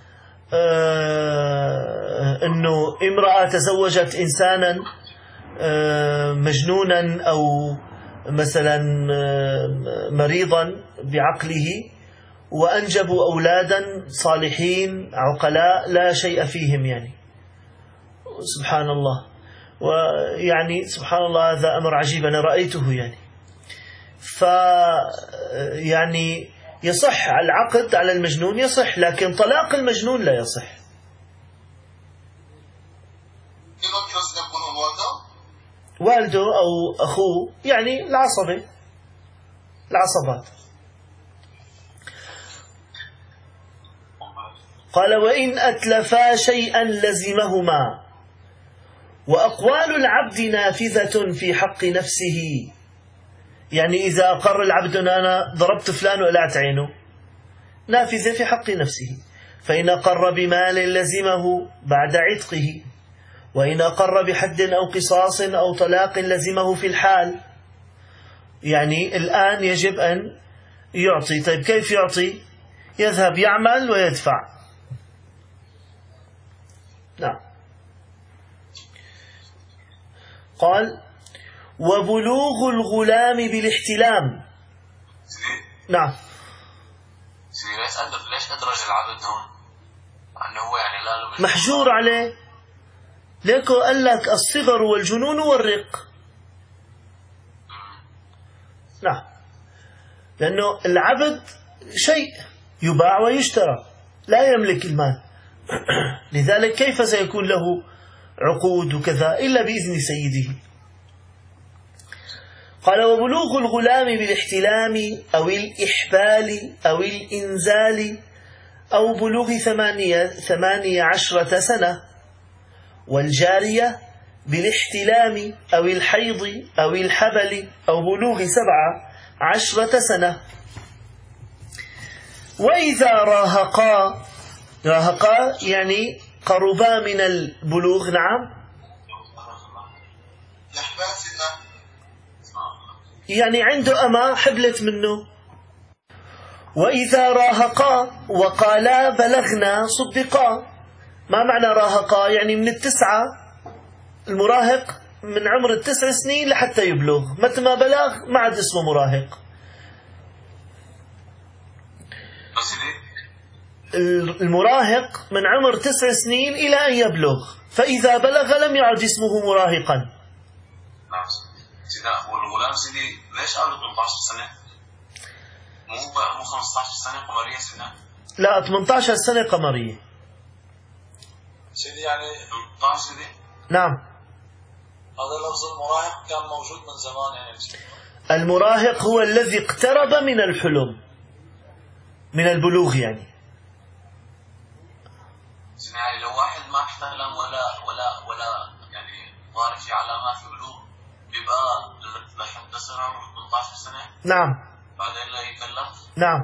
أنه امرأة تزوجت إنسانا مجنونا أو مثلا مريضا بعقله، وأنجبوا أولادا صالحين عقلاء لا شيء فيهم، يعني سبحان الله. ويعني سبحان الله هذا أمر عجيب أنا رأيته يعني. يعني يصح العقد على المجنون، يصح، لكن طلاق المجنون لا يصح. والده أو أخوه، يعني العصبات. قال وإن أتلفا شيئا لزمهما. وأقوال العبد نافذة في حق نفسه، يعني إذا أقر العبد أن أنا ضربت فلان وقلعت عينه، نافذة في حق نفسه. فإن أقر بمال لزمه بعد عتقه، وإن أقر بحد أو قصاص أو طلاق لزمه في الحال. يعني الآن يجب أن يعطي. طيب كيف يعطي؟ يذهب يعمل ويدفع. نعم. قال وبلوغ الغلام بالاحتلام. نعم. ليش أدرج العبد هون؟ أنه هو يعني لا محجور عليه. ليكو قال لك الصغر والجنون والرق. نعم. لأنه العبد شيء يباع ويشترى، لا يملك المال. لذلك كيف سيكون له عقود وكذا إلا بإذن سيده. قال وبلوغ الغلام بالاحتلام أو الإحبال أو الإنزال أو بلوغ 18 سنة، والجارية بالاحتلام أو الحيض أو الحبل أو بلوغ 17 سنة. وإذا راهقا يعني قربا من البلوغ. نعم. يعني عنده أما حبلت منه. وإذا راهقا وقالا بلغنا صدقا. ما معنى راهقا؟ يعني من 9 المراهق من عمر 9 سنين لحتى يبلغ، متى ما بلغ ما عاد اسمه مراهق. المراهق من عمر 9 سنين إلى أن يبلغ، فإذا بلغ لم يعد اسمه مراهقا. نعم سيدنا. والغلام سيدي ليش قالوا 18 سنة؟ مو 15 سنة قمرية سيدنا؟ لا 18 سنة قمرية سيدي. يعني 18 سيدي. نعم. هذا لفظ المراهق كان موجود من زمان يعني. المراهق هو الذي اقترب من الحلم، من البلوغ يعني. يعني لو واحد ما احتلم ولا يعني ظاهر في علامات البلوغ بيبقى لحد تصير عمره 18 سنة. نعم. بعدين لا يكلف. نعم.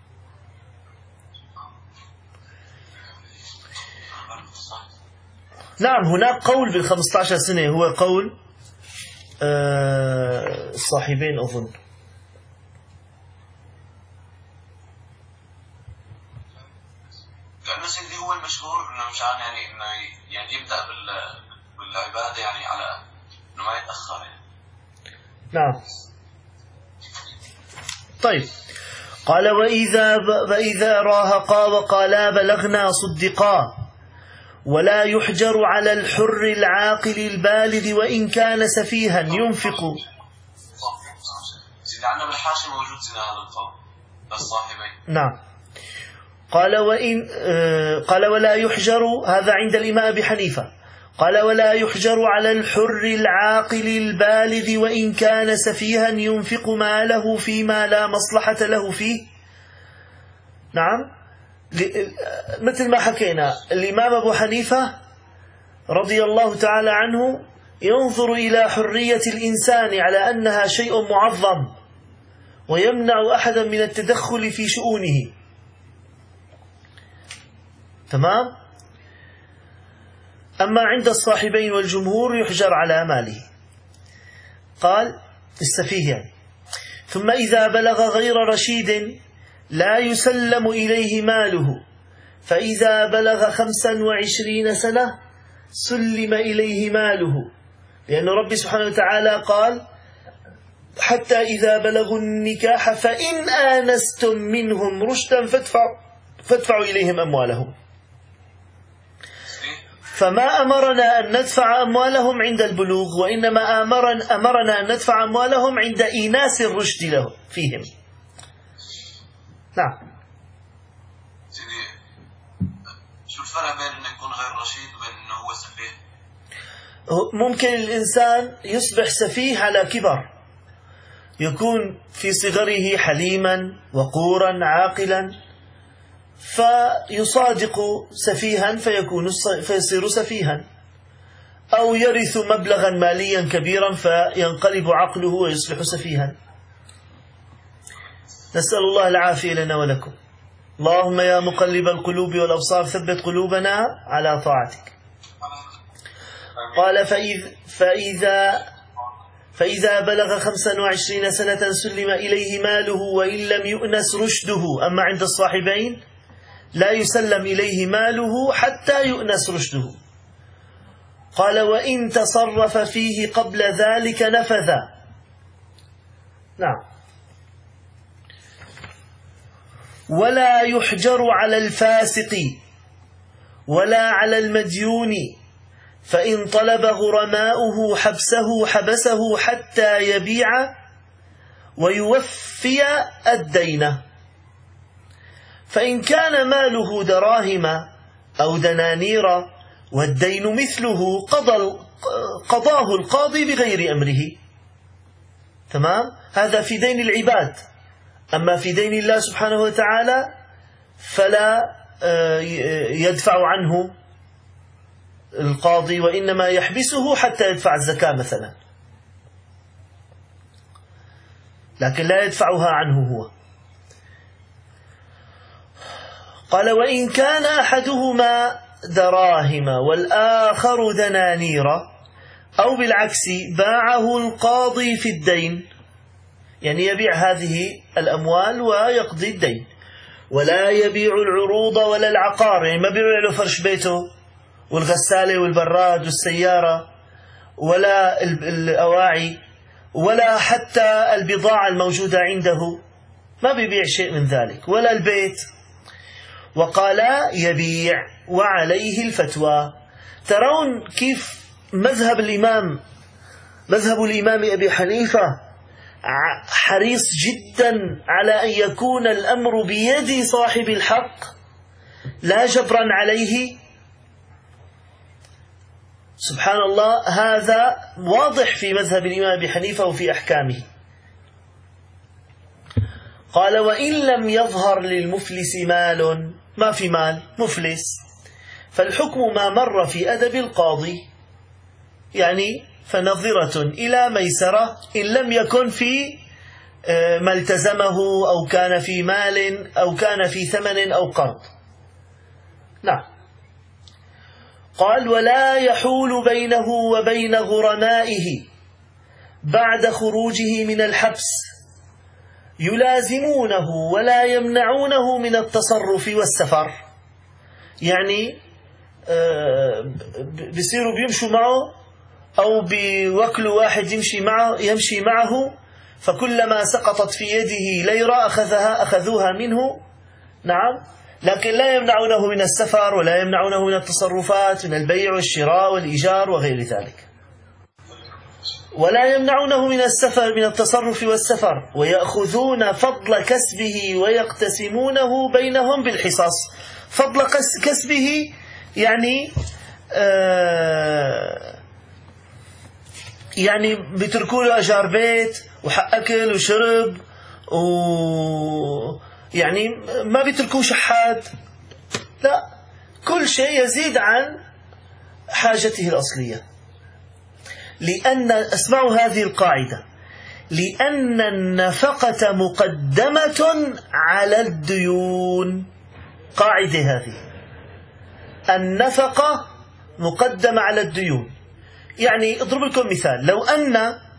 نعم هناك قول بال15 سنة، هو قول الصاحبين أظن. لأنه سيدي هو المشهور إنه مشان يعني يبدأ بالعبادة يعني على إنه ما يتأخر يعني. نعم. طيب قال وإذا راهقا وقالا بلغنا صدقا ولا يحجر على الحر العاقل البالغ وإن كان سفيها ينفق. سيدي عندنا بالحاشية موجود سيدنا هذا القول للصاحبين. نعم. قال ولا يحجر، هذا عند الإمام أبي حنيفة. قال ولا يحجر على الحر العاقل البالغ وإن كان سفيها ينفق ماله فيما لا مصلحة له فيه. نعم مثل ما حكينا الإمام أبو حنيفة رضي الله تعالى عنه ينظر إلى حرية الإنسان على أنها شيء معظم ويمنع أحدا من التدخل في شؤونه. تمام. أما عند الصاحبين والجمهور يحجر على ماله. قال السفيه يعني. ثم إذا بلغ غير رشيد لا يسلم إليه ماله، فإذا بلغ 25 سنة سلم إليه ماله، لأن رب سبحانه وتعالى قال حتى إذا بلغوا النكاح فإن آنستم منهم رشدا فادفعوا إليهم أموالهم. فما أمرنا أن ندفع أموالهم عند البلوغ، وإنما أمرنا أن ندفع أموالهم عند إيناس الرشد له فيهم. نعم. سيدي شو الفرق بين أنه يكون غير رشيد وبين أنه هو سفيه؟ ممكن الإنسان يصبح سفيه على كبر، يكون في صغره حليما وقورا عاقلا فيصادق سفيها فيصير سفيها، أو يرث مبلغا ماليا كبيرا فينقلب عقله ويصبح سفيها. نسأل الله العافية لنا ولكم. اللهم يا مقلب القلوب والأبصار ثبت قلوبنا على طاعتك. قال فإذا بلغ 25 سنة سلم إليه ماله وإن لم يؤنس رشده. أما عند الصاحبين لا يسلم إليه ماله حتى يؤنس رشده. قال وإن تصرف فيه قبل ذلك نفذ. نعم. ولا يحجر على الفاسق ولا على المديون، فإن طلب غرماؤه حبسه حتى يبيع ويوفي الدين. فإن كان ماله دراهم أو دنانير والدين مثله قضاه القاضي بغير أمره. تمام. هذا في دين العباد. أما في دين الله سبحانه وتعالى فلا يدفع عنه القاضي، وإنما يحبسه حتى يدفع الزكاة مثلا، لكن لا يدفعها عنه هو. قال وإن كان أحدهما دراهم والآخر دنانير، أو بالعكس باعه القاضي في الدين. يعني يبيع هذه الأموال ويقضي الدين. ولا يبيع العروض ولا العقار، يعني ما بيبيع له فرش بيته والغسالة والبراد والسيارة ولا الأواعي ولا حتى البضاعة الموجودة عنده، ما بيبيع شيء من ذلك، ولا البيت. وقال يبيع وعليه الفتوى. ترون كيف مذهب الإمام أبي حنيفة حريص جدا على أن يكون الأمر بيد صاحب الحق لا جبرا عليه. سبحان الله، هذا واضح في مذهب الإمام أبي حنيفة وفي أحكامه. قال وإن لم يظهر للمفلس مال، ما في مال، مفلس، فالحكم ما مر في أدب القاضي، يعني فنظرة إلى ميسرة إن لم يكن في ما التزمه أو كان في مال أو كان في ثمن أو قرض. نعم. قال ولا يحول بينه وبين غرمائه بعد خروجه من الحبس يلازمونه ولا يمنعونه من التصرف والسفر، يعني بيصيروا بيمشوا معه أو بوكل واحد يمشي معه، فكلما سقطت في يده ليرة أخذوها منه. نعم. لكن لا يمنعونه من السفر ولا يمنعونه من التصرفات، من البيع والشراء والإيجار وغير ذلك. ولا يمنعونه من السفر، من التصرف والسفر، ويأخذون فضل كسبه ويقتسمونه بينهم بالحصص. فضل كسبه يعني بيتركوا له أجار بيت وحق أكل وشرب، يعني ما بيتركوا شحات، لا، كل شيء يزيد عن حاجته الأصلية. لأن اسمعوا هذه القاعدة، لأن النفقة مقدمة على الديون. قاعدة هذه، النفقة مقدمة على الديون. يعني اضرب لكم مثال، لو أن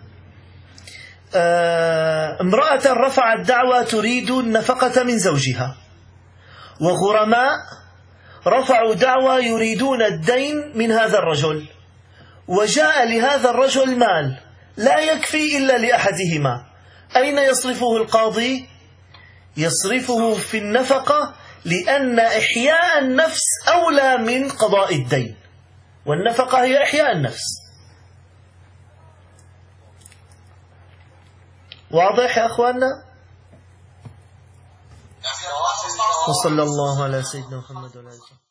امرأة رفعت دعوى تريد النفقة من زوجها، وغرماء رفعوا دعوى يريدون الدين من هذا الرجل، وجاء لهذا الرجل مال لا يكفي إلا لأحدهما، أين يصرفه القاضي؟ يصرفه في النفقة، لأن إحياء النفس أولى من قضاء الدين، والنفقة هي إحياء النفس. واضح يا أخواننا؟ وصلى الله على سيدنا محمد وعلى آله.